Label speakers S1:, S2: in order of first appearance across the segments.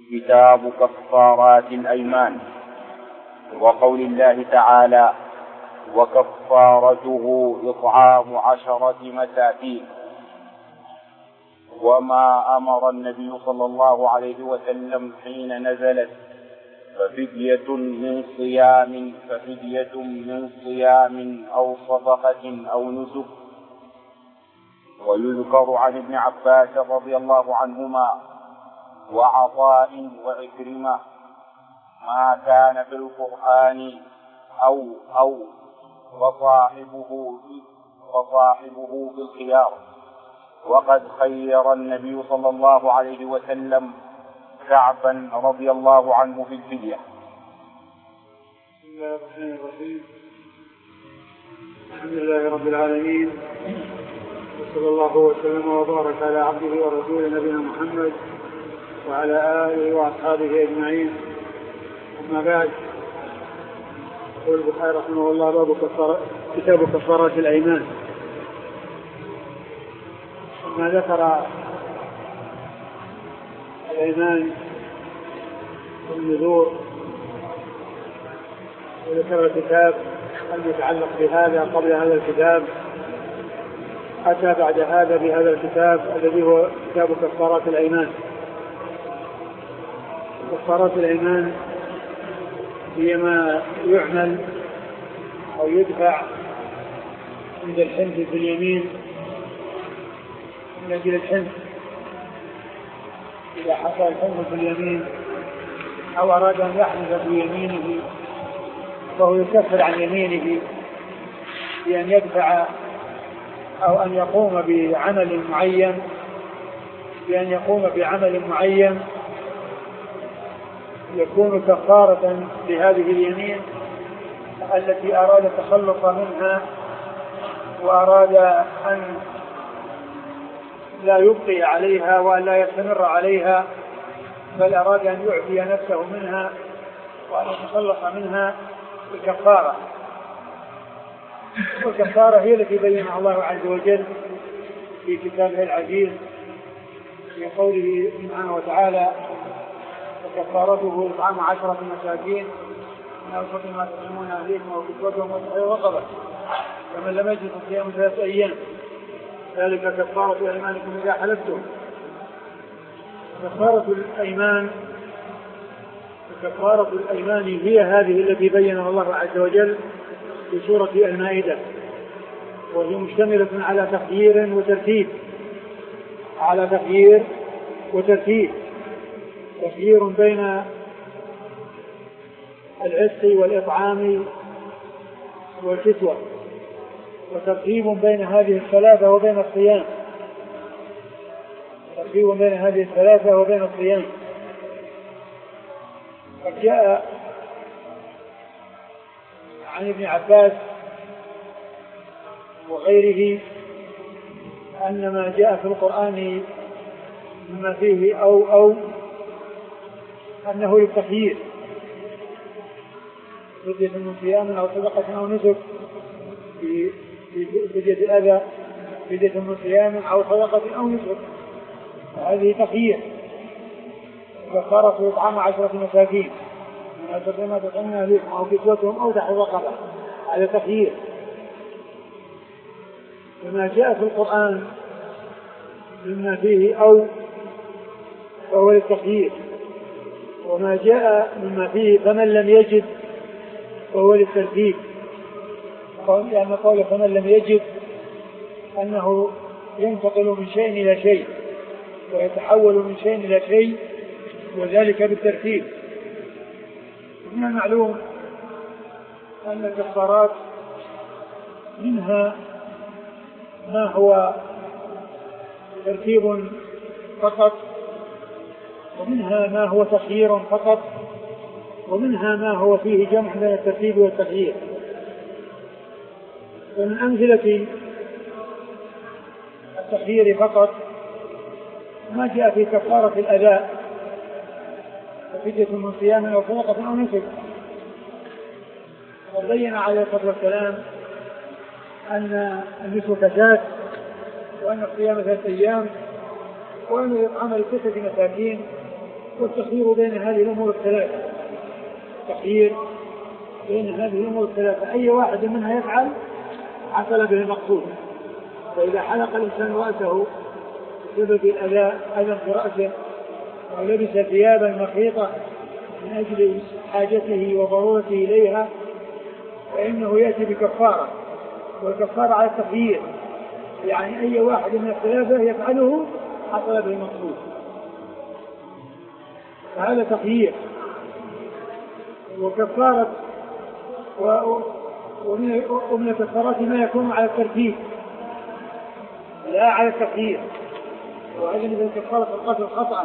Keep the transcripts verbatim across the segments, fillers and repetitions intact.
S1: كتاب كفارات الأيمان. وقول الله تعالى: وكفارته إطعام عشرة مساكين. وما أمر النبي صلى الله عليه وسلم حين نزلت ففدية من صيام ففدية من صيام أو صدقة أو نسك. ويذكر عن ابن عباس رضي الله عنهما وعطاء وعكرمة ما كان في القرآن أو أو فصاحبه فصاحبه بالخيار. وقد خير النبي صلى الله عليه وسلم كعبا رضي الله عنه في الفدية.
S2: بسم الله الرحمن الرحيم. الحمد لله رب العالمين، وصلى الله وسلم وبارك على عبده ورسوله نبينا محمد وعلى آله وأصحابه أجمعين. أما بعد، يقول البخاري رحمه الله: باب كتاب كفارات الأيمان. ثم ذكر الأيمان والنذور، وذكر الكتاب المتعلق بهذا قبل هذا الكتاب. أتى بعد هذا بهذا الكتاب الذي هو كتاب كفارات الأيمان. كفارات الأيمان هي ما يعمل أو يدفع عند الحنث في اليمين من أجل الحنث. إذا حصل الحنث في اليمين أو أراد أن يحنث في يمينه فهو يكفر عن يمينه بأن يدفع أو أن يقوم بعمل معين بأن يقوم بعمل معين يكون كفارة لهذه اليمين التي أراد التخلص منها، وأراد أن لا يبقي عليها وأن لا يستمر عليها، بل أراد أن يعفي نفسه منها وأن يتخلص منها بكفارة. والكفارة هي التي بينها الله عز وجل في كتابه العزيز في قوله سبحانه وتعالى: وكفارته إطعام عشرة مساكين من أوسط ما تطعمون أهليكم وكسوتهم وتحرير رقبة فمن لم يجد فصيام ثلاثة أيام ذلك كفارة أيمانكم إذا حلفتم. كفارة الأيمان كفارة الأيمان هي هذه التي بينها الله عز وجل في سورة المائدة، وهي مشتملة على تخيير وترتيب على تخيير وترتيب تخيير بين العتق والإطعام والكسوة، وترتيب بين هذه الثلاثة وبين الصيام ترتيب بين هذه الثلاثة وبين الصيام. قد جاء عن ابن عباس وغيره أن ما جاء في القرآن مما فيه أو أو أنه للتخيير، فدية من صيام أو صدقة أو نسك، في فدية الأذى فدية من صيام أو صدقة أو نسك، هذه تخيير. كفارة إطعام عشرة مساكين من أوسط ما تطعمون أهليكم أو كسوتهم أو تحرير رقبة، هذا تخيير. وما جاء في القرآن مما فيه أو فهو للتخيير، وما جاء مما فيه فمن لم يجد فهو للترتيب، لأن قوله فمن لم يجد أنه ينتقل من شيء إلى شيء ويتحول من شيء إلى شيء، وذلك بالترتيب. من المعلوم أن الكفارات منها ما هو ترتيب فقط، ومنها ما هو تخيير فقط، ومنها ما هو فيه جمع بين الترتيب والتخيير. ومن أمثلة التخيير فقط ما جاء في كفارة الأداء ففدية من صيام أو صدقة أو نسك. وبين عليه الصلاة والسلام أن النسك ذات، وأن الصيام ثلاثة أيام، وأن الإطعام لستة مساكين والتخيير بين هذه الأمور الثلاثة، التخيير بين هذه الأمور الثلاثة أي واحد منها يفعل حصل به المقصود. فإذا حلق الإنسان رأسه بسبب الأذى أذى في رأسه أو لبس ثيابا مخيطة من أجل حاجته وضرورته إليها فإنه يأتي بكفارة، والكفارة على التخيير، يعني أي واحد من الثلاثة يفعله حصل به المقصود، فهذا تخيير. وكفارة ومن الكفارات ما يكون على الترتيب لا على التخيير، وهذا مثل كفارة القتل خطأ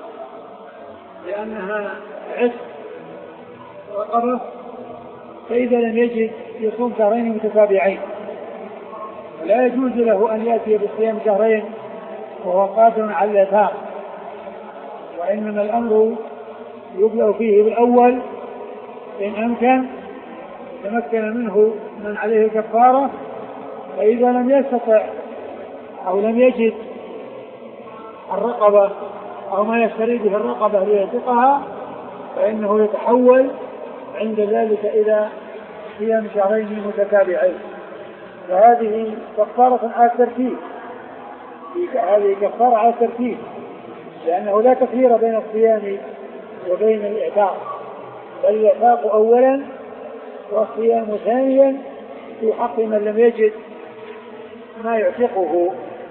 S2: لأنها عتق رقبة، فإذا لم يجد يصوم شهرين متتابعين، لا يجوز له أن يأتي بصيام شهرين وهو قادر على الإفطار، وإنما الأمر يبدأ فيه بالأول إن أمكن تمكن منه من عليه الكفارة، فإذا لم يستطع أو لم يجد الرقبة أو ما يشتري به الرقبة ليعتقها فإنه يتحول عند ذلك إلى صيام شهرين متتابعين، فهذه كفارة على الترتيب، هذه كفارة على الترتيب لأنه لا تخيير بين الصيام وبين الإعتاق، بل الإعتاق أولا والصيام ثانيا في حق من لم يجد ما يعتقه.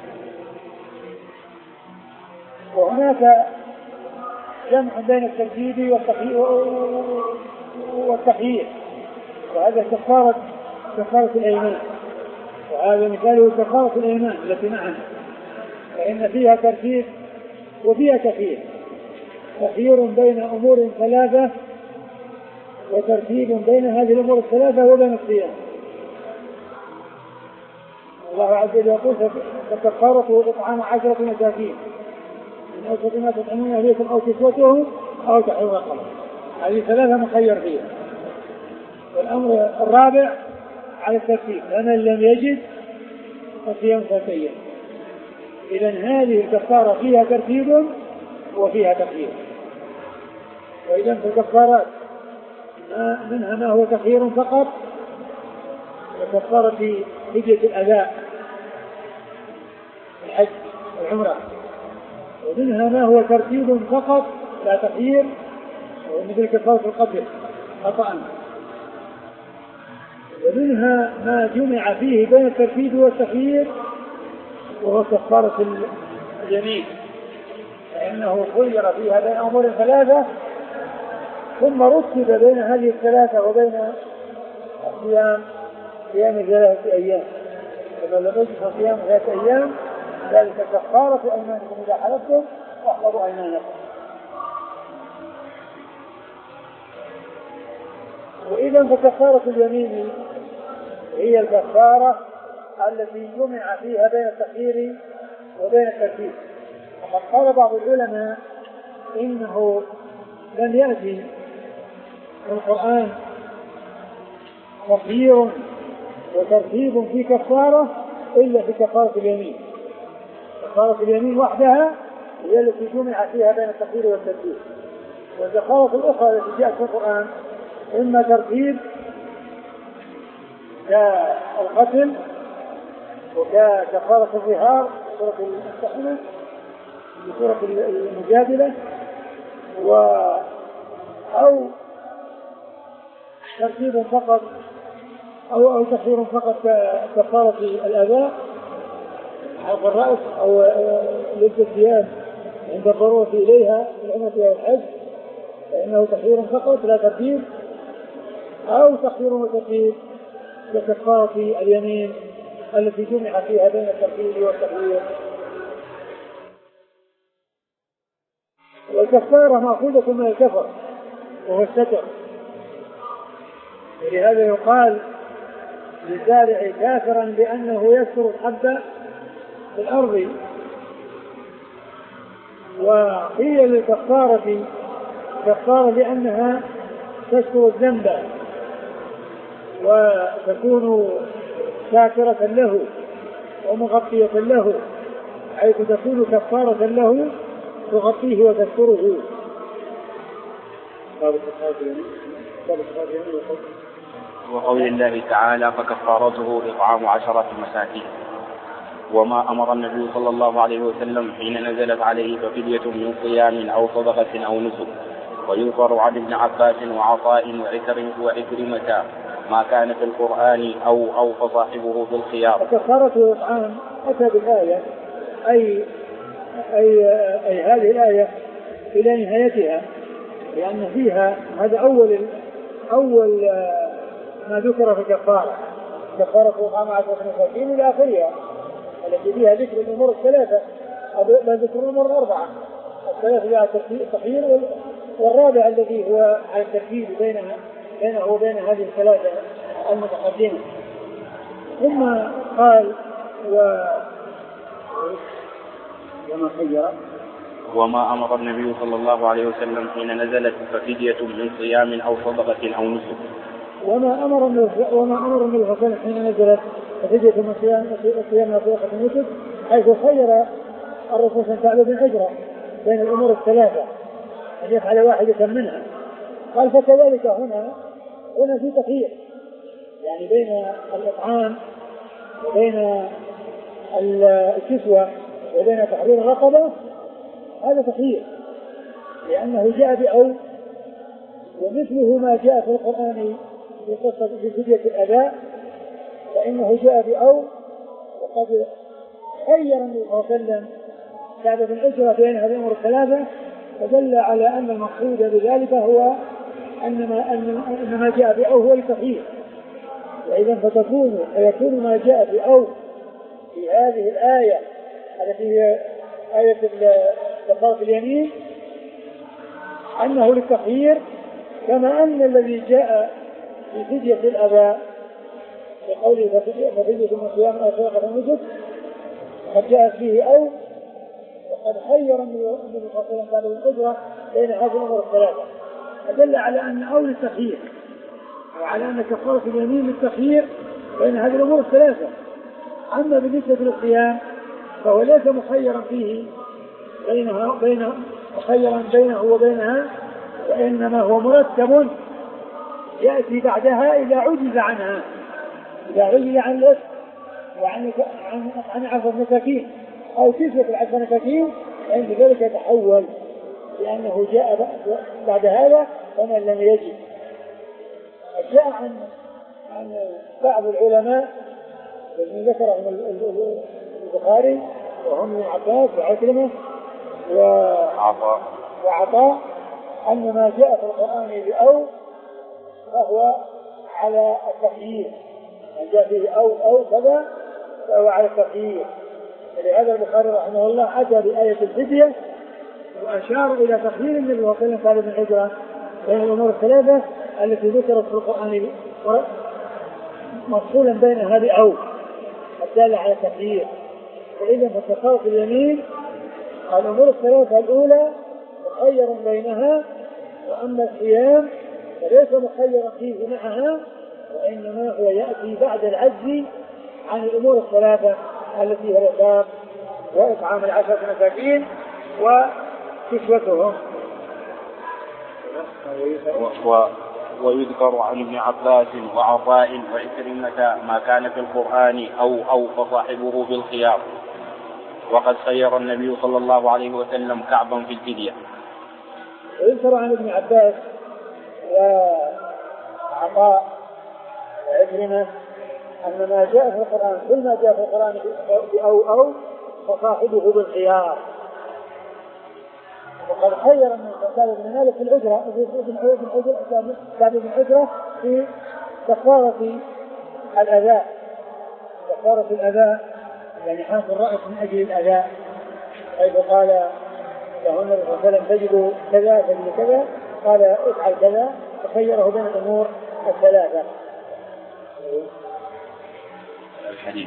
S2: وهناك جمع بين الترتيب والتخيير، وهذا كفارة كفارة الأيمان، وهذا مثاله كفارة الأيمان التي معنا، فإن فيها ترتيب وفيها تخيير، تخيير بين أمور ثلاثة وترتيب بين هذه الأمور الثلاثة وبين الصيام. الله عز وجل يقول فكفارته إطعام عشرة مساكين من أوسط ما تطعمون أهليكم أو كسوتهم أو تحرير رقبة، هذه ثلاثة مخير فيها. والأمر الرابع على الترتيب، فمن لم يجد فصيام ثلاثة. إذن هذه الكفارة فيها ترتيب وفيها تخيير. وإذن في الكفارات منها ما هو تخيير فقط وكفارة فدية الأداء الحج والعمرة، ومنها ما هو ترتيب فقط لا تخيير مثل كفارة القتل خطأ، ومنها ما جمع فيه بين الترتيب والتخيير وهو كفارة اليمين، فإنه خير فيها بين أمور ثلاثة ثم رتب بين هذه الثلاثة وبين الصيام صيام ثلاثة أيام، فمن لم يجد صيام ثلاثة أيام ذلك كفارة أيمانكم إذا حلفتم واحفظوا أيمانكم. وإذا فكفارة اليمين هي الكفارة التي جمع فيها بين التخيير وبين الترتيب. وقد قال بعض العلماء إنه لم يأتي في القرآن تخيير وترتيب في كفارة إلا في كفارة اليمين. كفارة اليمين وحدها هي التي جمع فيها بين التخيير والترتيب، والكفارة الأخرى التي جاءت في القرآن إما ترتيب كالقتل وككفارة الظهار سورة المستحنة بسورة المجادلة، و أو ترتيب فقط أو أو تخيير فقط ككفارة الأذى حلق الرأس أو لبس الثياب عند الضرورة إليها في العمرة والحج، فإنه تخيير فقط لا ترتيب، أو تخيير وترتيب ككفارة اليمين التي جمع فيها بين الترتيب والتخيير. والكفارة مأخوذة من الكفر وهو الستر، ولهذا يقال للزارع كافرا بأنه يستر الحب في الأرض. وقيل للكفارة كفارة لأنها تستر الذنب وتكون شاكرة له ومغطية له، حيث تكون كفارة له تغطيه وتستره
S1: وقول الله تعالى فكفارته إطعام عشرة مساكين. وما أمر النبي صلى الله عليه وسلم حين نزلت عليه ففدية من صيام أو صدقة أو نسك. ويذكر عن ابن عباس وعطاء وعكرمة ما كان في القرآن أو أو فصاحبه بالخيار.
S2: فكفارته إطعام أتى بالآية أي أي أي هذه الآية إلى نهايتها، لأن فيها هذا أول أول ما ذكر في الكفارة، كفارة إطعام عشرة مساكين إلى آخرها التي فيها ذكر الأمور الثلاثة، بل ذكر الأمور الأربعة، الثلاثة فيها التخيير، والرابع الذي هو على الترتيب بينها بينه وبين هذه الثلاثة المتقدمة. ثم قال و وما خير
S1: وما أمر النبي صلى الله عليه وسلم حين نزلت ففدية من صيام أو صدقة أو نسك.
S2: وما أمر وما أمر النبي صلى الله عليه وسلم حين نزلت ففدية من صيام صيام أو صدقة أو نسك، حيث خير الرسول صلى الله عليه وسلم أجرا بين الأمور الثلاثة أن يفعل واحدة منها. قال فكذلك هنا هنا في تخيير، يعني بين الإطعام وبين الكسوة وبين تحرير الرقبة، هذا تخيير لأنه جاء بأو، ومثله ما جاء في القرآن في قصة في فدية الأداء فإنه جاء بأو، وقد خير النبي صلى الله عليه وسلم كعب بن عجرة بين هذه الأمور الثلاثة، فدل على أن المقصود بذلك هو أن ما, أن ما جاء بأو هو التخيير. وإذا فتكون فيكون ما جاء بأو في هذه الآية التي هي آية كفارة اليمين أنه للتخيير، كما أن الذي جاء في فدية الأداء بقوله ففدية من صيام أو صدقة أو نسك قد جاءت فيه أو، وقد خير النبي صلى الله عليه وسلم القدرة بين هذه الأمور الثلاثة، فدل على أن أو للتخيير، وعلى أن كفارة اليمين للتخيير بين هذه الأمور الثلاثة. أما بالنسبة للصيام فهو ليس مخيرا فيه بينها بين مخيرا بينه وبينها، وإنما هو مرتب يأتي بعدها إذا عجز عنها، إذا عجز عن الأسر وعن عن عن عشر مساكين أو كسوة العشر مساكين، عند ذلك يتحول، لأنه جاء بعد هذا فمن لم يجد. جاء عن عن بعض العلماء الذين ذكرهم البخاري وهم ابن عباس وعكرمة وعطاء وعطاء أن ما جاء في القرآن بأو فهو على التخيير، من جاء فيه أو أو كذا فهو على التخيير. لهذا البخاري رحمه الله أتى بآية الفدية وأشار إلى تخيير النبي صلى الله عليه وسلم كعب بن عجرة بين الأمور الثلاثة التي ذكرت في القرآن مفصولا بين هذه أو الدالة على التخيير. وإذا فكفارة اليمين الأمور الثلاثة الأولى مخير بينها، وأما الصيام فليس مخيرا فيه معها، وإنما هو يأتي بعد العجز عن الأمور الثلاثة التي هي الإطعام وإطعام العشرة مساكين وكسوتهم.
S1: و... ويذكر عن ابن عباس وعطاء وعكرمة ما كان في القرآن أو أو فصاحبه بالخيار. وقد خير النبي صلى الله عليه وسلم كعبا في الفدية.
S2: ويذكر عن ابن عباس وعطاء وعكرمة أن ما جاء في القرآن كل ما جاء في القرآن بأو أو فصاحبه بالخيار. وقد خير من كتاب بن مالك في العجرة كتاب بن عجرة في كفارة الأذى، كفارة الأذى يعني حاصل الرأس من أجل الأذى، حيث قال له النبي صلى الله عليه وسلم تجد كذا تجد كذا، قال افعل كذا، فخيره بين الأمور الثلاثة.
S1: الحديث.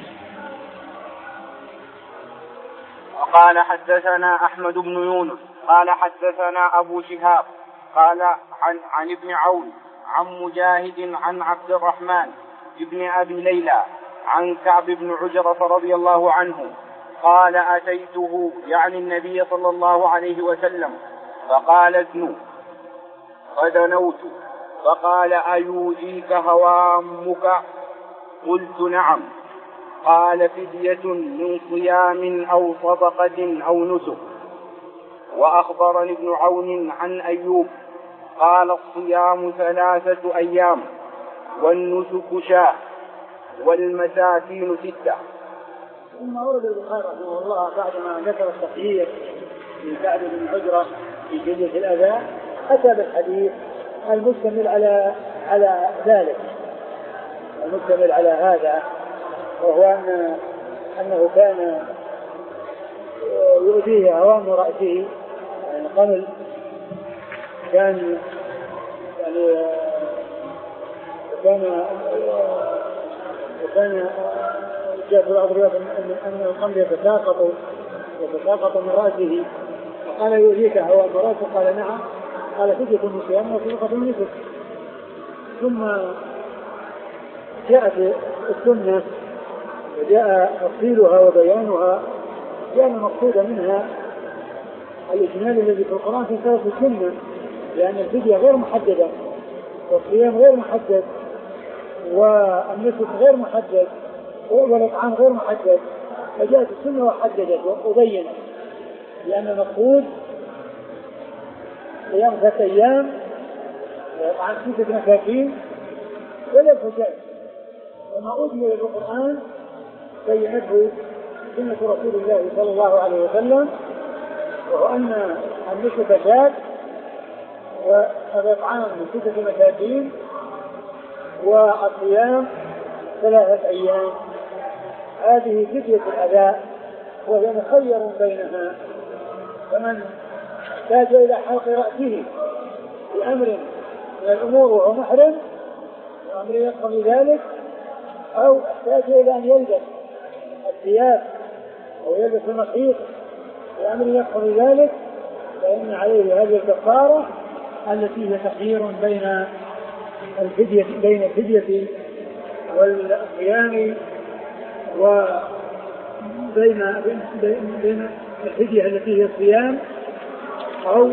S1: وقال حدثنا أحمد بن يونس قال حدثنا أبو شهاب قال عن, عن ابن عون عن مجاهد عن عبد الرحمن ابن أبي ليلى عن كعب بن عجرة رضي الله عنه قال أتيته يعني النبي صلى الله عليه وسلم فقال ازنوا، فدنوت فقال أيؤذيك هوامك؟ قلت نعم. قال فدية من صيام أو صدقة أو نسك. وأخبرني ابن عون عن أيوب قال الصيام ثلاثة أيام والنسك شاة والمساكين ستة.
S2: ثم ورد البخاري رحمه الله بعدما ذكر التخيير من كعب بن عجرة في فدية الأذى أتى بالحديث المشتمل على على ذلك، المشتمل على هذا، وهو أن أنه كان يؤذيه هوام رأسه، يعني قمل كان يعني كان وكان جاء في بعض الروايات أن القمل يتساقط يتساقط من رأسه، وقال يؤذيك هوام رأسه؟ قال نعم. قال فدية من صيام وصدقة من نسك. ثم جاءت السنة وجاء تفصيلها وبيانها، كان المقصود منها الإجمال الذي في القرآن في سورة السنة، لأن الفدية غير محددة والصيام غير محدد والنسك غير محدد والإطعام غير محدد، فجاءت السنة وحددت وبينت، لأن المقصود صيام ثلاثة أيام وإطعام ستة مساكين ولا الفجاج. وما أجمل بالقرآن بينته سنة رسول الله صلى الله عليه وسلم، وهو أن النسك شاة والإطعام من ستة مساكين والصيام ثلاثة أيام. هذه فدية الأداء وهي مخير بينها، فمن احتاج إلى حلق رأسه بأمر من الأمور وهو محرم وأمر يقضي ذلك، أو احتاج إلى أن يلبس الثياب أو يلبس المخيط بأمر يقضي ذلك، فإن عليه هذه الكفارة التي هي تخيير بين الفدية بين الفدية والصيام وبين بين الفدية التي هي الصيام أو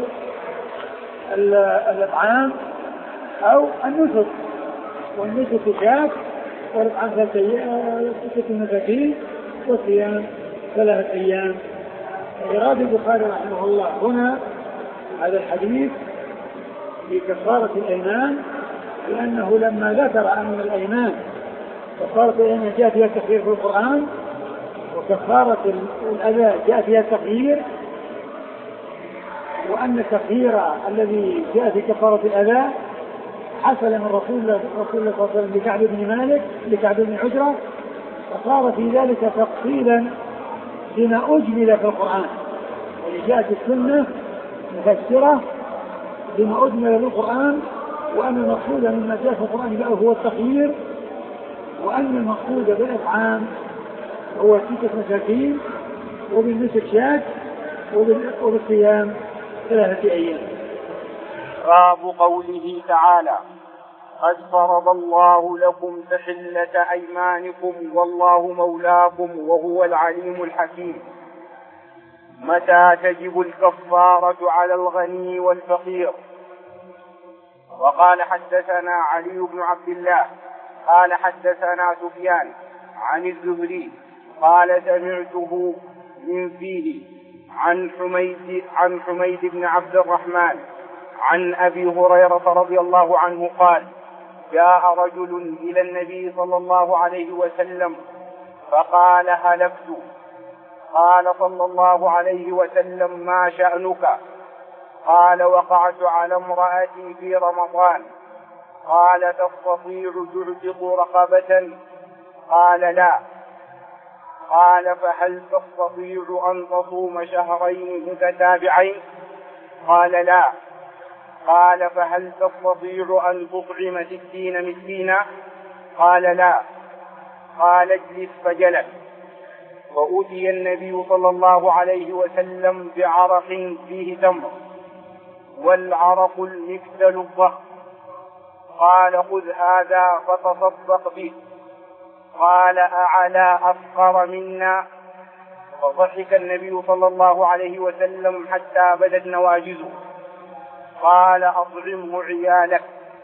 S2: الإطعام أو النسك. والنسك شاة والإطعام ستة مساكين والصيام ثلاثة أيام. إراد البخاري رحمه الله هنا هذا الحديث في كفارة الأيمان، لأنه لما ذكر أن الأيمان كفارة الأيمان جاء فيها التخيير في القرآن، وكفارة الأذى جاء فيها التخيير، وأن التخيير الذي جاء في كفارة الأذى حصل من رسول الله صلى الله عليه وسلم لكعب بن مالك لكعب بن عجرة، فصار في ذلك تفصيلا بما أجمل في القرآن، وجاءت السنة مفسرة بما أجمل في القرآن، وأن المقصود مما جاء في القرآن هو التخيير، وأن المقصود بالإطعام هو ستة مساكين وبالنسك شاة وبالصيام ثلاثة أيام.
S1: باب قوله تعالى قد فرض الله لكم تحلة أيمانكم والله مولاكم وهو العليم الحكيم. متى تجب الكفارة على الغني والفقير؟ وقال حدثنا علي بن عبد الله قال حدثنا سفيان عن الزهري قال سمعته من فيه عن حميد عن حميد بن عبد الرحمن عن أبي هريرة رضي الله عنه قال جاء رجل إلى النبي صلى الله عليه وسلم فقال هلكت. قال صلى الله عليه وسلم ما شأنك؟ قال وقعت على امرأتي في رمضان. قال تستطيع تعتق رقبة؟ قال لا. قال فهل تستطيع أن تصوم شهرين متتابعين؟ قال لا. قال فهل تستطيع أن تطعم ستين مسكينا؟ قال لا. قال اجلس فجلس. وأتي النبي صلى الله عليه وسلم بعرق فيه تمر والعرق المكتل الضخم. قال خذ هذا فتصدق به. قال أعلى أفقر منا؟ فضحك النبي صلى الله عليه وسلم حتى بدت نواجذه. قال أطعمه عيالك.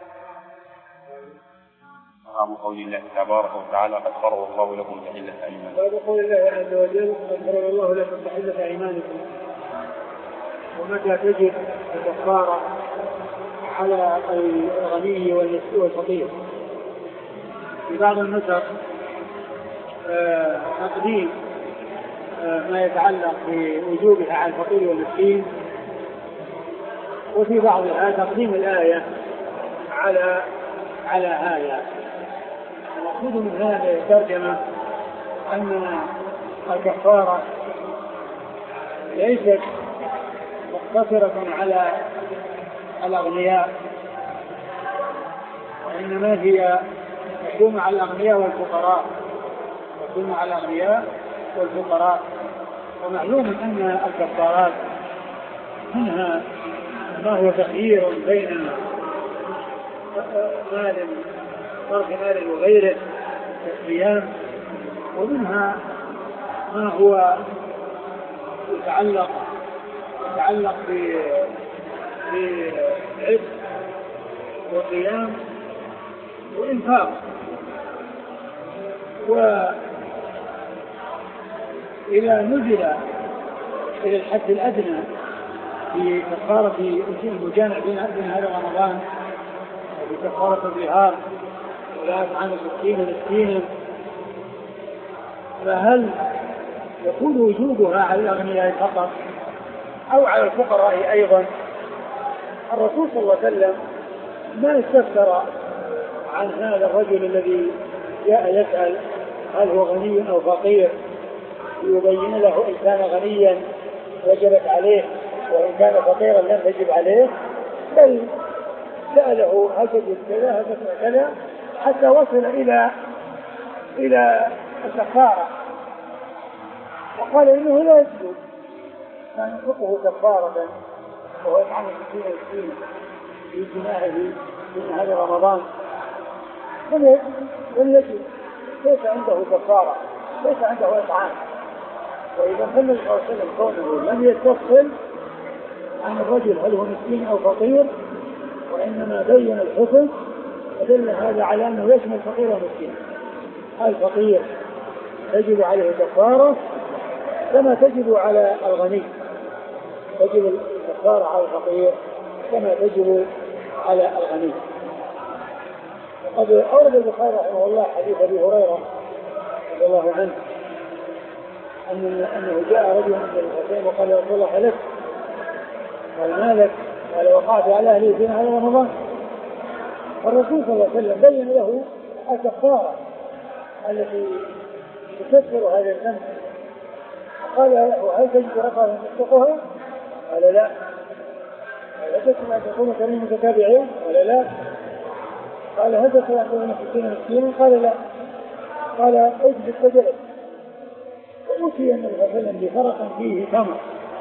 S1: مقام قول الله تبارك وتعالى قد فرض الله لكم تحلة أيمانكم.
S2: بعد قول الله عز وجل قد فرض الله لكم تحلة أيمانكم. ومتى تجب الكفارة على الغني والفقير؟ في بعض النسخ تقديم ما يتعلق بوجوبها على الفقير والمسكين، وفي بعضها تقديم الآية على على هذا. المقصود من هذه الترجمة أن الكفارة ليست مقتصرة على الأغنياء، وإنما هي تكون على الأغنياء والفقراء، تكون على الأغنياء والفقراء. ومعلوم أن الكفارات منها ما هو تخيير بين مال صرف مال وغيره كالصيام، ومنها ما هو يتعلق يتعلق بعتق وقيام وإنفاق. وإذا نزل إلى الحد الأدنى في كفارة المجامع بين هذا رمضان وفي كفارة الظهار ولا يطعم ستين مسكينا، فهل يكون وجوبها على الأغنياء فقط أو على الفقراء أيضا؟ الرسول صلى الله عليه وسلم ما استفسر عن هذا الرجل الذي جاء يسأل هل هو غني أو فقير، يبين له إن كان غنيا وجبت عليه وإن كان فقيرا لم تجب عليه، بل سأله هل تجب كذا هل تجب كذا حتى وصل إلى إلى الكفارة، وقال إنه لا يجب أن ينفقه كفارة وهو يطعم ستين مسكين في جماعه في هذا رمضان، لم يجب، ليس عنده كفارة، ليس عنده إطعام. وإذا كان الرسول صلى الله عليه وسلم كونه لم يستفصل عن الرجل هل هو مسكين أو فقير، وإنما بين الحكم، فدل هذا على أنه يشمل الفقير والمسكين. الفقير تجب عليه كفارة كما تجب على الغني، تجب الكفارة على الفقير كما تجب على الغني. وقد أورد البخاري رحمه الله حديث أبي هريرة رضي الله عنه أن أنه جاء رجل من الحسين وقال يا رسول الله هلكت، قال ما لك؟ قال وقعت على أهلي في هذا رمضان. الرسول صلى الله عليه وسلم بين له الكفارة التي تكفر هذا الذنب، قال له هل تجد رقبة تسقها؟ قال لا. قال هل تسمع أن تكون كريم متتابعين؟ قال لا. قال هل تسمع أن تكون ستين مسكينا؟ قال لا. قال اجد السجلة. وأتي النبي صلى الله عليه وسلم بفرق فيه تمر،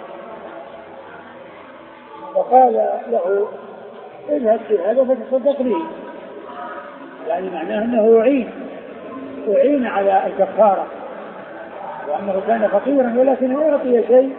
S2: فقال له اذهب في هذا فتصدق به، يعني معناه أنه يعين يعين على الكفارة، وأنه كان فقيرا ولكن أعطي شيء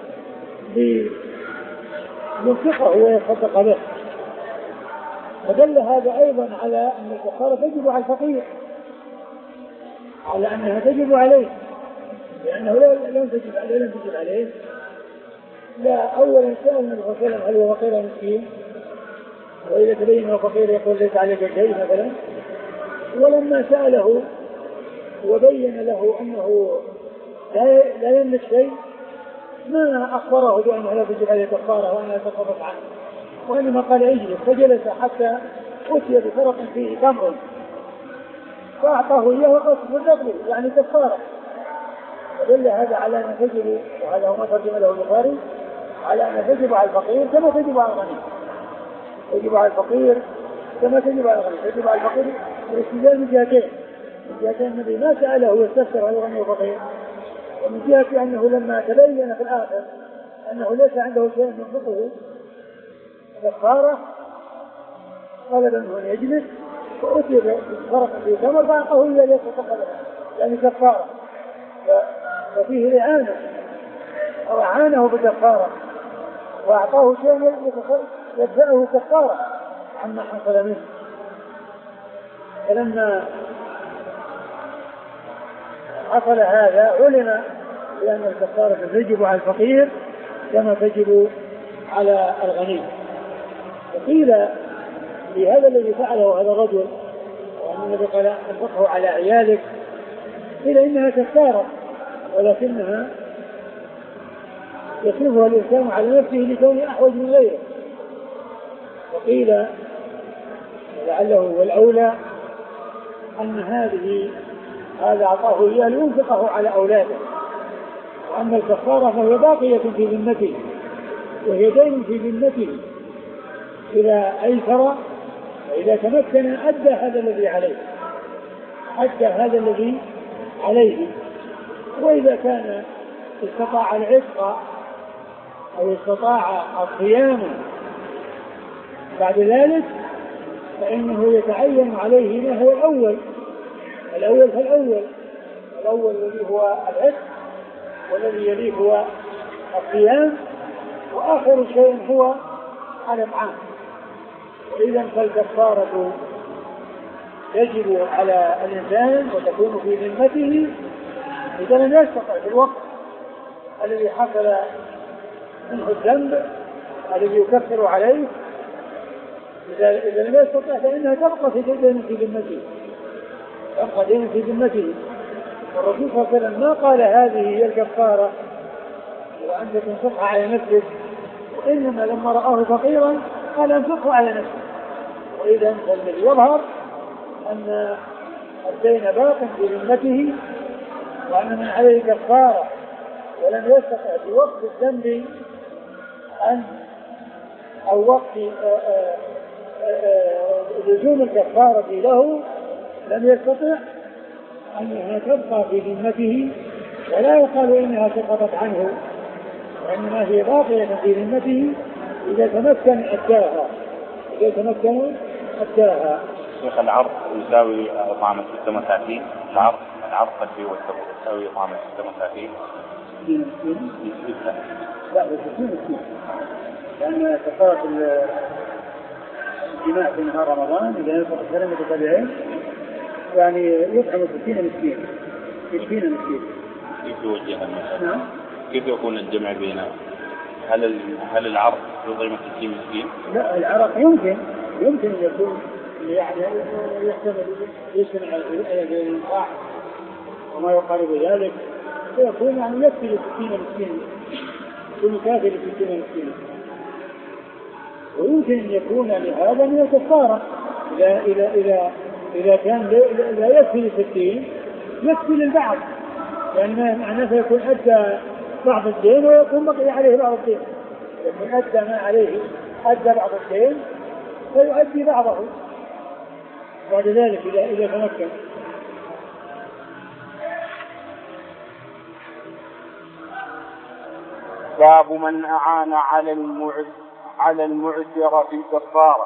S2: لينفقه ويتصدق به. فدل هذا أيضا على أن الكفارة تجب على الفقير، على أنها تجب عليه، لأنه لم تجب عليه لم تجب عليه لا أولا سأل النبي صلى الله عليه وسلم هل هو فقير مسكين، وإذا تبين أنه فقير يقول ليس عليك شيء مثلا، ولما سأله وبين له أنه لا يملك شيء ما أخبره بأنه لا تجب عليه كفارة وأنه يتصرف عنه، وإنما قال اجلس، فجلس حتى أتي بفرق فيه تمر فأعطاه إياه وتصدق به، يعني كفارة. فدل هذا على أن تجب، وهذا هو ما ترجم له البخاري، على أن تجب على الفقير كما تجب على الغني، تجب على الفقير كما تجب على الغني، تجب على الفقير بالاستدلال من جهتين، من جهتين النبي ما سأله يستفسر على الغني والفقير، ومن جهة أنه لما تبين في الآخر أنه ليس عنده شيء ينفقه كفارة طلب منه أن يجلس، فأتي بفرق في تمر فأعطاه إياه ليتصدق به، يعني كفارة، ففيه إعانة أو أعانه بكفارة وأعطاه شيء يدفعه كفارة عما حصل منه. فلما حصل هذا علم بأن الكفارة تجب على الفقير كما تجب على الغني. وقيل لهذا الذي فعله هذا الرجل وأن النبي قال انفقه على عيالك قيل إنها كفارة ولكنها يصرفها الإنسان على نفسه لكونه أحوج من غيره. وقيل لعله والأولى أن هذه هذا أعطاه إياه لينفقه على أولاده، وأما الكفارة فهي باقية في ذمته وهي دين في ذمته إذا أيسر وإذا تمكن أدى هذا الذي عليه أدى هذا الذي عليه. وإذا كان استطاع العتق أو استطاع الصيام بعد ذلك فإنه يتعين عليه ما هو الأول الأول فالأول الأول الذي هو العتق والذي يليه هو الصيام وآخر شيء هو الإطعام. وإذا فالكفارة يجب على الإنسان وتكون في ذمته إذا لم يستطع في الوقت الذي حصل منه الذنب الذي يكفر عليه. إذا لم يستطع فإنها تبقى في دين في ذمته تبقى دين في ذمته. والرسول صلى الله عليه وسلم ما قال هذه هي الكفارة وأنت تنفقها على نفسك، وإنما لما رآه فقيرا قال انفقه على نفسك. وإذا فالذي يظهر أن الدين باق في ذمته وأن من عليه كفارة ولم يستطع في وقت الذنب أن أو وقت لزوم الكفارة له لم يستطع أنها تبقى في ذمته ولا يقال إنها سقطت عنه، وإنما هي باقية في ذمته إذا تمكن أداها إذا تمكن أداها.
S1: شيخ العرض يساوي طعام ستة مساكين. العرض العرض قد يساوي طعام ستة مساكين.
S2: لا بس مسكين لأن كفارة الجماع في نهار رمضان إذا ينفق السنة متتابعين يعني يطعم ستين مسكين ستين مسكين.
S1: كيف يوجه المسألة؟ كيف يكون الجمع بين هل هل العرض يطعم ستين مسكين؟
S2: لا العرض يمكن يمكن أن يكون يعني يحتمل يجتمع الإنفاق وما يقارب ذلك فيكون يعني يكفي ستين مسكين يكون كافي لستين مسكين. ويمكن أن يكون لهذا من الكفارة إذا إذا إذا إذا كان لا يكفي لستين يكفي للبعض يعني معناه فيكون أدى بعض الدين ويكون بقي عليه بعض الدين. يكون أدى ما عليه أدى بعض الدين فيؤدي بعضه بعد ذلك إذا إذا تمكن.
S1: باب من أعان على المعسر على المعسر في كفارة.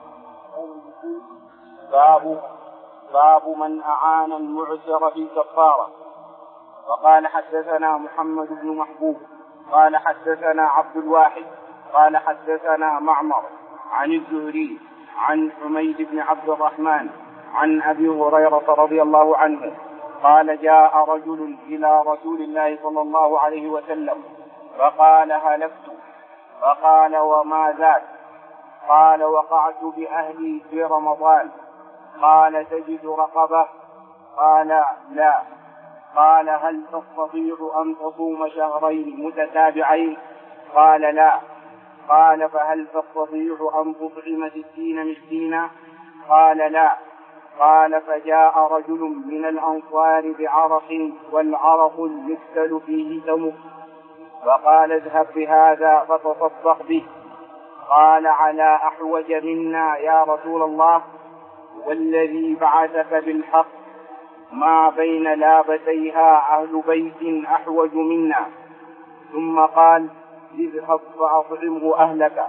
S1: باب باب من أعان المعسر في كفارة. وقال حدثنا محمد بن محبوب قال حدثنا عبد الواحد قال حدثنا معمر عن الزهري عن حميد بن عبد الرحمن عن أبي هريرة رضي الله عنه قال جاء رجل إلى رسول الله صلى الله عليه وسلم فقال هلكت. فقال وما ذاك؟ قال وقعت بأهلي في رمضان. قال تجد رقبة؟ قال لا. قال هل تستطيع أن تصوم شهرين متتابعين؟ قال لا. قال فهل تستطيع أن تطعم ستين مسكينا؟ قال لا. قال فجاء رجل من الأنصار بعرق والعرق يكتل فيه دمه فقال اذهب بهذا فتصدق به. قال على أحوج منا يا رسول الله والذي بعثك بالحق ما بين لابتيها أهل بيت أحوج منا. ثم قال اذهب فأطعمه أهلك.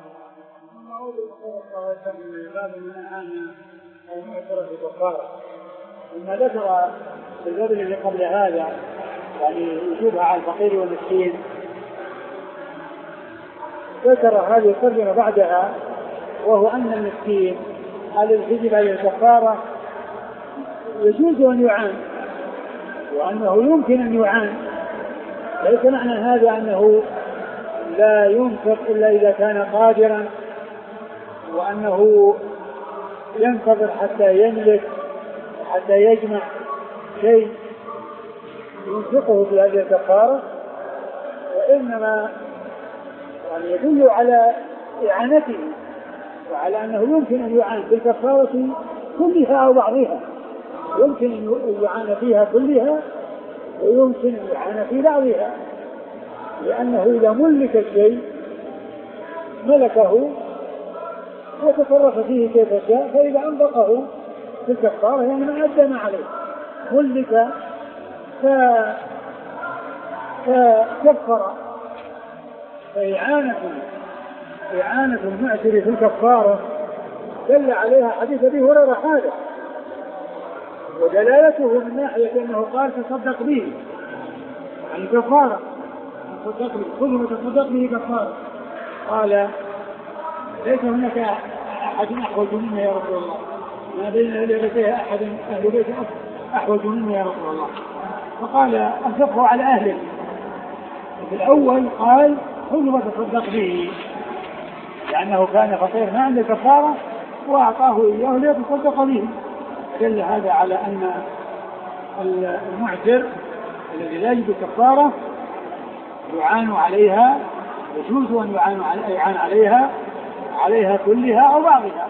S2: لما ذكر في الباب الذي قبل هذا يعني وجوبها على الفقير والمسكين ذكر هذه الترجمة بعدها، وهو أن المسكين الذي يجب عليه الكفارة يجوز أن يعان، وأنه يمكن أن يعان. ليس معنى هذا أنه لا ينفق إلا إذا كان قادرا، وأنه ينتظر حتى يملك حتى يجمع شيء ينفقه في هذه الكفارة، وإنما يعني يدل على إعانته وعلى أنه يمكن أن يعان بالكفارة كلها أو بعضها، يمكن أن يعان فيها كلها ويمكن أن يعان في بعضها، لأنه إذا ملك الشيء ملكه وتصرف فيه كيف شاء، فإذا أنفقه في الكفارة يعني ما أدى ما عليه. ملك فكفر، فإعانة إعانة المعسر في الكفارة دل عليها حديث أبي هريرة هذا، ودلالته من ناحية أنه قال تصدق به يعني كفارة، تصدق به خذ وتصدق به كفارة. قال ليس هناك أحد أحوج منا يا رسول الله، ما بين ليلتها أحد أهل بيت أحوج منا يا رسول الله، فقال أنفقه على أهله. في الأول قال خذ وتصدق به لأنه كان فقير ما عنده كفارة وأعطاه إياه ليتصدق به. دل هذا على أن المعسر الذي لا يجب كفارة يعان عليها، يجوز أن يعان عليها عليها كلها أو بعضها،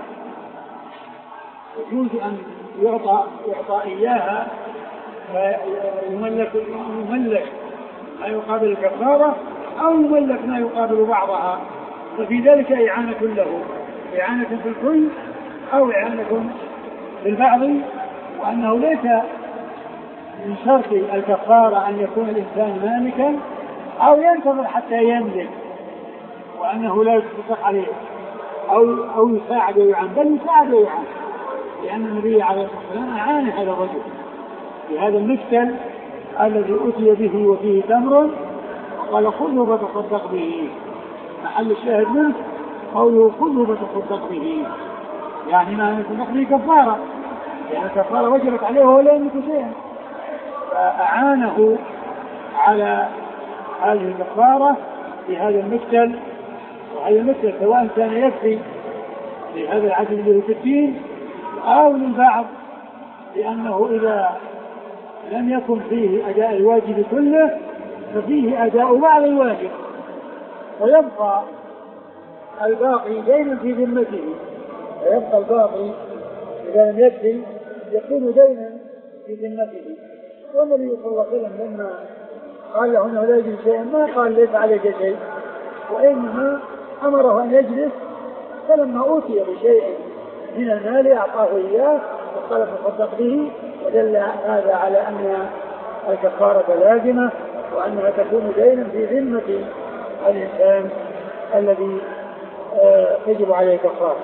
S2: يجوز أن يعطى يعطى إياها ويملك يملك ما يقابل الكفارة أو يملك ما يقابل بعضها، ففي ذلك إعانة له، إعانة في الكل أو إعانة في البعض. وأنه ليس من شرط الكفارة أن يكون الإنسان مالكا أو ينتظر حتى يملك، وأنه لا يتصدق عليه أو أو يساعد ويعان، بل يساعد ويعان، لأن النبي عليه الصلاة والسلام أعان هذا الرجل في هذا المشكل الذي أتي به وفيه تمر، قال خذه فتصدق به. محل الشاهد منه قوله خذه فتصدق به، يعني ما يتصدق به كفارة، يعني الكفارة وجبت عليه وهو لا يملك شيئا، فأعانه على هذه الكفارة في هذا المشكل. وهذا المشكل سواء كان يكفي لهذا العدد اللي هو ستين أو للبعض، لأنه إذا لم يكن فيه أداء الواجب كله ففيه أداء بعض الواجب، ويبقى الباقي دينا في ذمته، ويبقى الباقي إذا لم يكفي يكون دينا في ذمته. والنبي صلى الله عليه وسلم لما قال له انه لا يجب شيئا ما قال ليس عليك شيء، وإنما أمره أن يجلس، فلما أوتي بشيء من المال أعطاه إياه وقال تصدق به، ودل هذا على أن الكفارة لازمة وأنها تكون دينا في ذمة الإنسان الذي يجب عليه كفارة.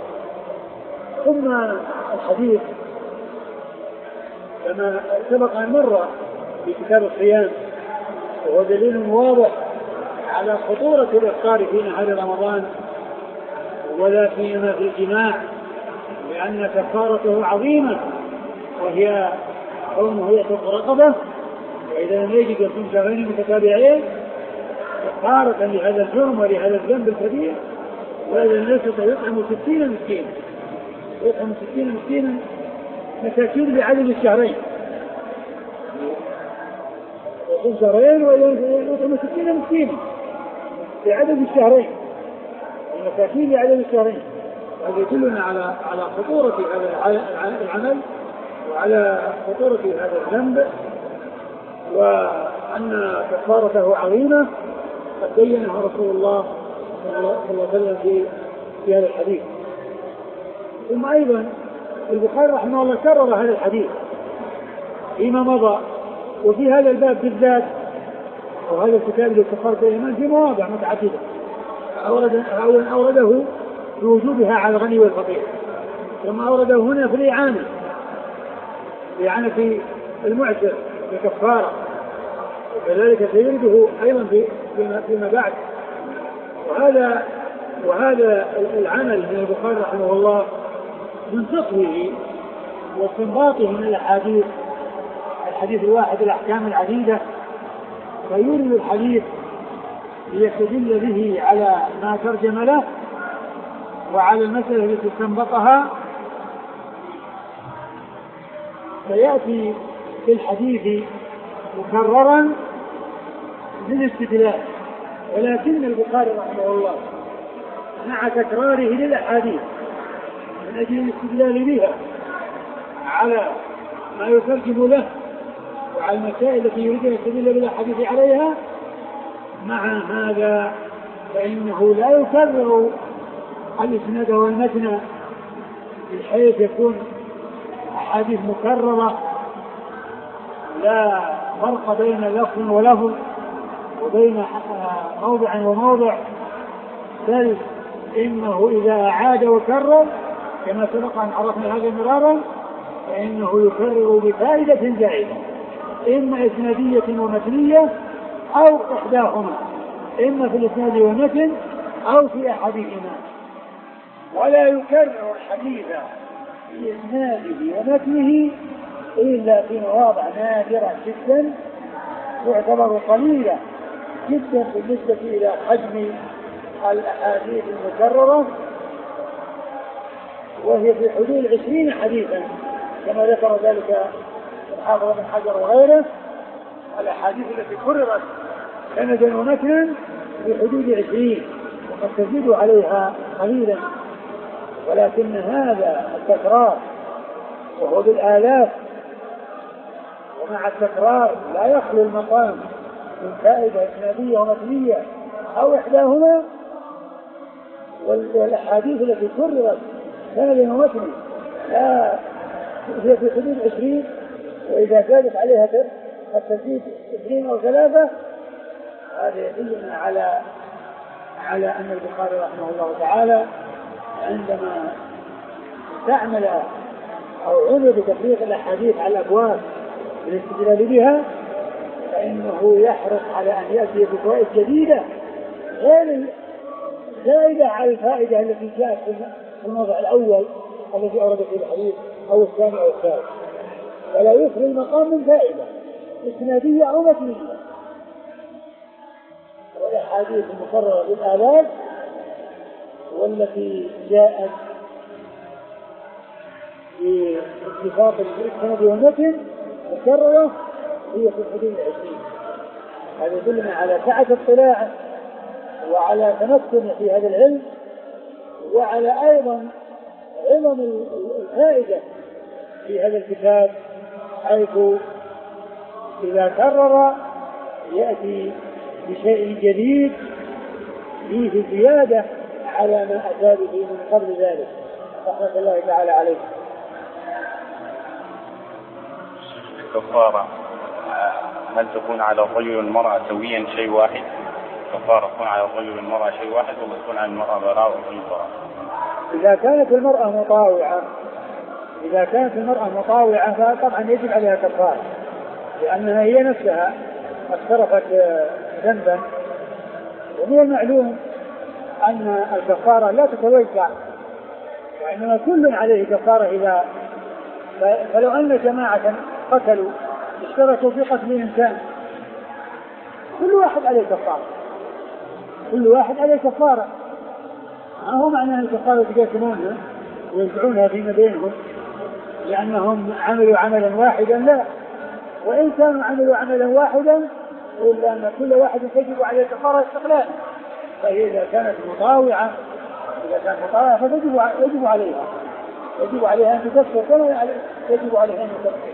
S2: ثم الحديث كما سبق أن مر في كتاب الصيام، وهو دليل واضح على خطورة الإفطار في نهار رمضان ولا سيما في الجماع، لأن كفارته عظيمة وهي كونه يعتق رقبة، وإذا لم يجد يصوم شهرين متتابعين كفارة لهذا الجرم ولهذا الذنب الكبير. وإذا لم يستطع يطعم ستين مسكينا يطعم ستين مسكينا مساكين بعدد الشهرين، يصوم شهرين ويطعم ستين مسكينا بعدد الشهرين، المساكين بعدد الشهرين. هذا يدلنا على على خطورة هذا العمل وعلى خطورة هذا الذنب، وأن كفارته عظيمة قد بينها رسول الله صلى الله عليه وسلم في في هذا الحديث. ثم أيضا البخاري رحمه الله كرر هذا الحديث فيما مضى، وفي هذا الباب بالذات وهذا الكتاب لكفارة الإيمان في مواضع متعددة أورد أورده بوجوبها على الغني والفقير، ثم أورده هنا في الإعانة الإعانة في المعسر بكفارة، وكذلك سيرده أيضا في فيما بعد وهذا وهذا العمل من البخاري رحمه الله من فقهه واستنباطه من الأحاديث الحديث الواحد الأحكام العديدة، فيورد الحديث ليستدل به على ما ترجم له وعلى المسألة التي استنبطها، فيأتي في الحديث مكررا للاستدلال. ولكن البخاري رحمه الله مع تكراره للأحاديث من أجل الاستدلال بها على ما يترجم له وعلى المسائل التي يريد أن يستدل بالأحاديث عليها، مع هذا فإنه لا يكرر الإسناد والمتن بحيث يكون أحاديث مكررة لا فرق بين لفظ ولفظ وبين موضع وموضع، بل إنه إذا أعاد وكرر كما سبق أن عرفنا هذا مرارا فإنه يكرر بفائدة زائدة، إما إسنادية ومتنية أو إحداهما، إما في الإسناد والمتن أو في أحدهما، ولا يكرر الحديث في إسناده ومتنه إلا في مواضع نادرة جدا تعتبر قليلة جدا بالنسبة إلى حجم الأحاديث المكررة، وهي في حدود عشرين حديثا كما ذكر ذلك الحافظ بن حجر وغيره. الأحاديث التي كررت سندا ومتنا في حدود عشرين وقد تزيد عليها قليلا، ولكن هذا التكرار وهو بالآلاف، ومع التكرار لا يخلو المقام من فائدة إسنادية ومتنية أو إحداهما، والأحاديث التي كررت سندا ومتنا لا هي في حدود عشرين، وإذا زادت عليها قد تزيد عشرين أو ثلاثة. هذا يدلنا على على أن البخاري رحمه الله تعالى عندما استعمل أو عمل بتفريق الأحاديث على الأبواب بالاستدلال بها فإنه يحرص على أن يأتي بفوائد جديدة غير زائدة على الفائدة التي جاءت في الموضع الأول الذي أورد فيه الحديث أو الثاني أو الثالث، ولا يخرج المقام من فائدة إسنادية أو متنية. والأحاديث المقررة بالآلاف والتي جاءت في اتفاق الإسناد والمتن مكررة هي في حدود العشرين. هذا يدلنا على سعة الاطلاع وعلى تمكن في هذا العلم، وعلى أيضا عظم الفائدة في هذا الكتاب، حيث إذا كرر يأتي بشيء جديد فيه زيادة على ما أتى به من قبل ذلك رحمة الله تعالى عليه.
S1: الكفارة هل تكون على الرجل والمرأة سويا شيء واحد؟ الكفارة تكون على الرجل والمرأة شيء واحد ولا تكون على المرأة براء وكل براء؟
S2: إذا كانت المرأة مطاوعة إذا كانت المرأة مطاوعة فطبعا يجب عليها كفارة، لأنها هي نفسها اقترفت ذنبا، ومن المعلوم أن الكفارة لا تتوزع، وإنما كل عليه كفارة. إذا فلو أن جماعة قتلوا اشتركوا في قتل إنسان كل واحد عليه كفارة، كل واحد عليه كفارة. ما هو معنى أن الكفارة يقسمونها ويوزعونها فيما بينهم لأنهم عملوا عملا واحدا، لا، وإن كانوا عملوا عملا واحدا إلا أن كل واحد يجب عليه كفارة استقلال. فهي إذا كانت مطاوعة إذا كانت مطاوعة فتجب يجب عليها يجب عليها أن تكفر كما يجب عليها أن تكفر.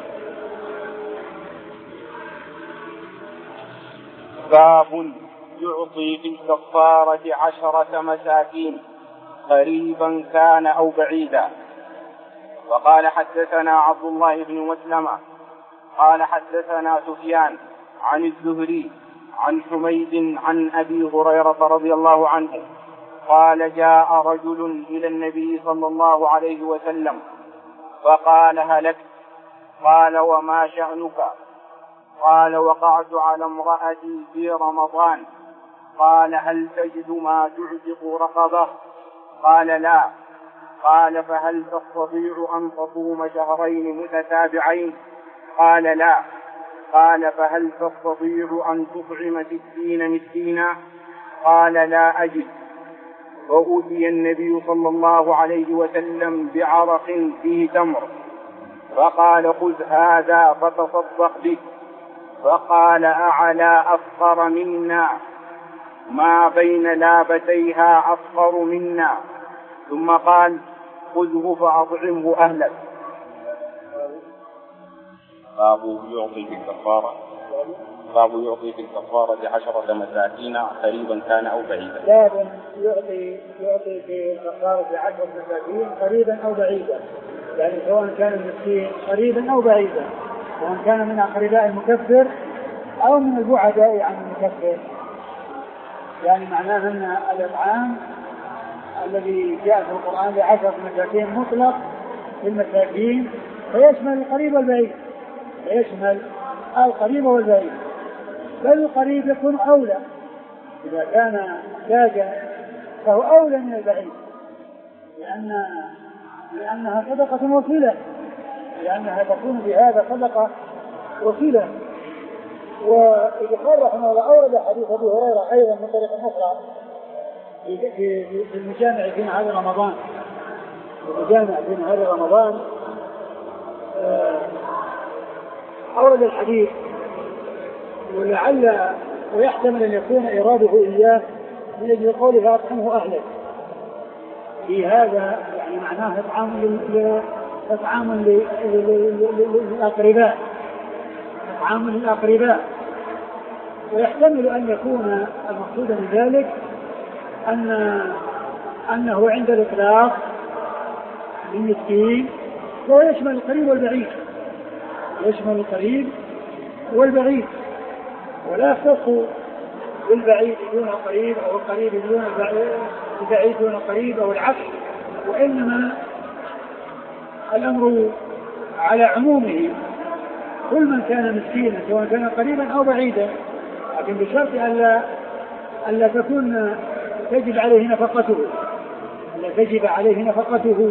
S1: باب يعطي في الكفارة عشرة مساكين قريبا كان أو بعيدا. وقال حدثنا عبد الله بن مسلمة قال حدثنا سفيان عن الزهري عن حميد عن أبي هريرة رضي الله عنه قال جاء رجل إلى النبي صلى الله عليه وسلم فقال هلكت. قال وما شأنك؟ قال وقعت على امرأتي في رمضان قال هل تجد ما تعتق رقبة؟ قال لا. قال فهل تستطيع أن تصوم شهرين متتابعين؟ قال لا. قال فهل تستطيع أن تطعم ستين مسكينا؟ قال لا أجد. فأتي النبي صلى الله عليه وسلم بعرق فيه تمر فقال خذ هذا فتصدق به. فقال أعلى أفقر منا ما بين لابتيها أفقر منا. ثم قال خذه فأطعمه أهلك. باب يعطي في الكفارة باب يعطي في الكفارة عشرة مساكين قريبا كان أو بعيدا.
S2: باب يعطي يعطي في الكفارة عشرة مساكين قريبا أو بعيدا، يعني سواء كان المسكين قريبا أو بعيدا، سواء كان من أقرباء المكفر أو من البعداء عن المكفر. يعني معناه أن الإطعام الذي جاء في القرآن لعشرة مساكين مطلق للمساكين فيشمل القريب والبعيد، فيشمل القريب والبعيد، بل القريب يكون أولى إذا كان محتاجا فهو أولى من البعيد، لأن لأنها صدقة وسيلة، لأنها تكون بهذا صدقة وسيلة. والبخاري رحمه الله أورد حديث أبي هريرة أيضا من طريق أخرى في في في المجامع في نهار رمضان، في المجامع في نهار رمضان أورد الحديث، ولعل ويحتمل أن يكون إراده إياه من أجل قوله فأطعمه أهلك. في هذا يعني معناه إطعام إطعام للأقرباء، إطعام للأقرباء. ويحتمل أن يكون المقصود من ذلك أن أنه عند الإطلاق للمسكين وهو يشمل القريب والبعيد، يشمل القريب والبعيد، ولا يختص بالبعيد دون القريب أو القريب دون البعيد دون القريب أو العكس، وإنما الأمر على عمومه كل من كان مسكينا سواء كان قريبا أو بعيدا، لكن بشرط ألا ألا تكون تجب عليه نفقته، ألا تجب عليه نفقته.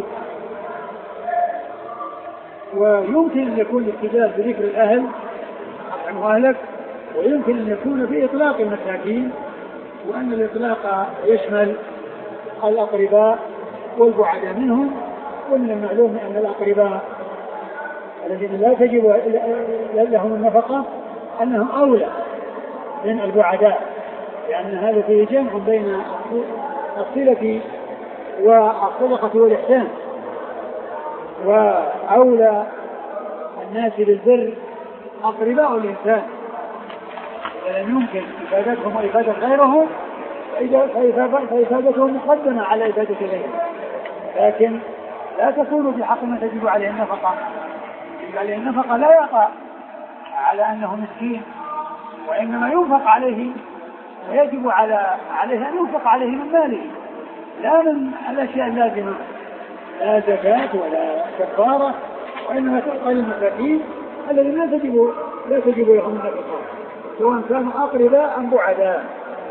S2: ويمكن أن يكون الاستدلال بذكر الأهل أطعموا أهلك، ويمكن أن يكون بإطلاق المساكين، وأن الإطلاق يشمل الأقرباء والبعداء منهم. ومن المعلوم أن الأقرباء الذين لا تجب لهم النفقة أنهم أولى من البعداء، لأن هذا فيه جمع بين الصلة والصدقة والإحسان. وأولى الناس بالبر أقرباء الإنسان، لأن يمكن إفادتهم وإفادة غيرهم، فإفادتهم مقدمة على إفادة غيرهم، لكن لا تكون في حق من تجب عليه النفقة. تجب عليه النفقة لا يقع على أنه مسكين، وإنما ينفق عليه، ويجب على عليه أن ينفق عليه من ماله لا من الأشياء اللازمة، لا زكاة ولا كفارة، وإنما تبقى للمساكين الذين لا تجب لا تجب لهم النفقة سواء كانوا أقرباء أم بعداء.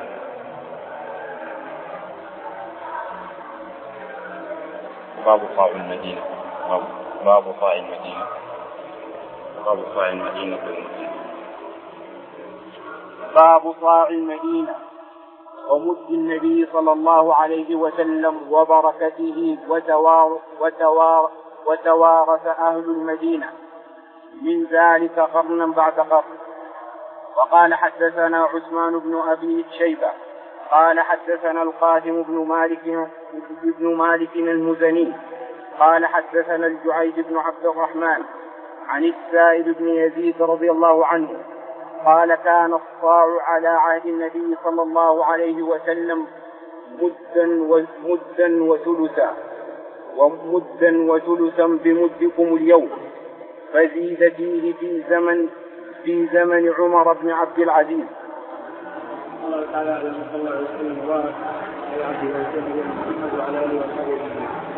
S1: باب صاع المدينة باب صاع المدينة باب صاع المدينة باب صاع المدينة ومد النبي صلى الله عليه وسلم وبركته وتوار وتوار وتوارث أهل المدينة من ذلك قرنا بعد قرن. وقال حدثنا عثمان بن أبي شيبة قال حدثنا القاسم بن مالك بن مالك المزني قال حدثنا الجعيد بن عبد الرحمن عن السائب بن يزيد رضي الله عنه قال كان الصاع على عهد النبي صلى الله عليه وسلم مدا ومدا وثلثا ومدا وثلثا بمدكم اليوم، فزيد فيه في زمن في زمن عمر بن عبد العزيز.
S2: الله تعالى صلى الله عليه وسلم وبارك على عبده ورسوله محمد وعلى اله وصحبه.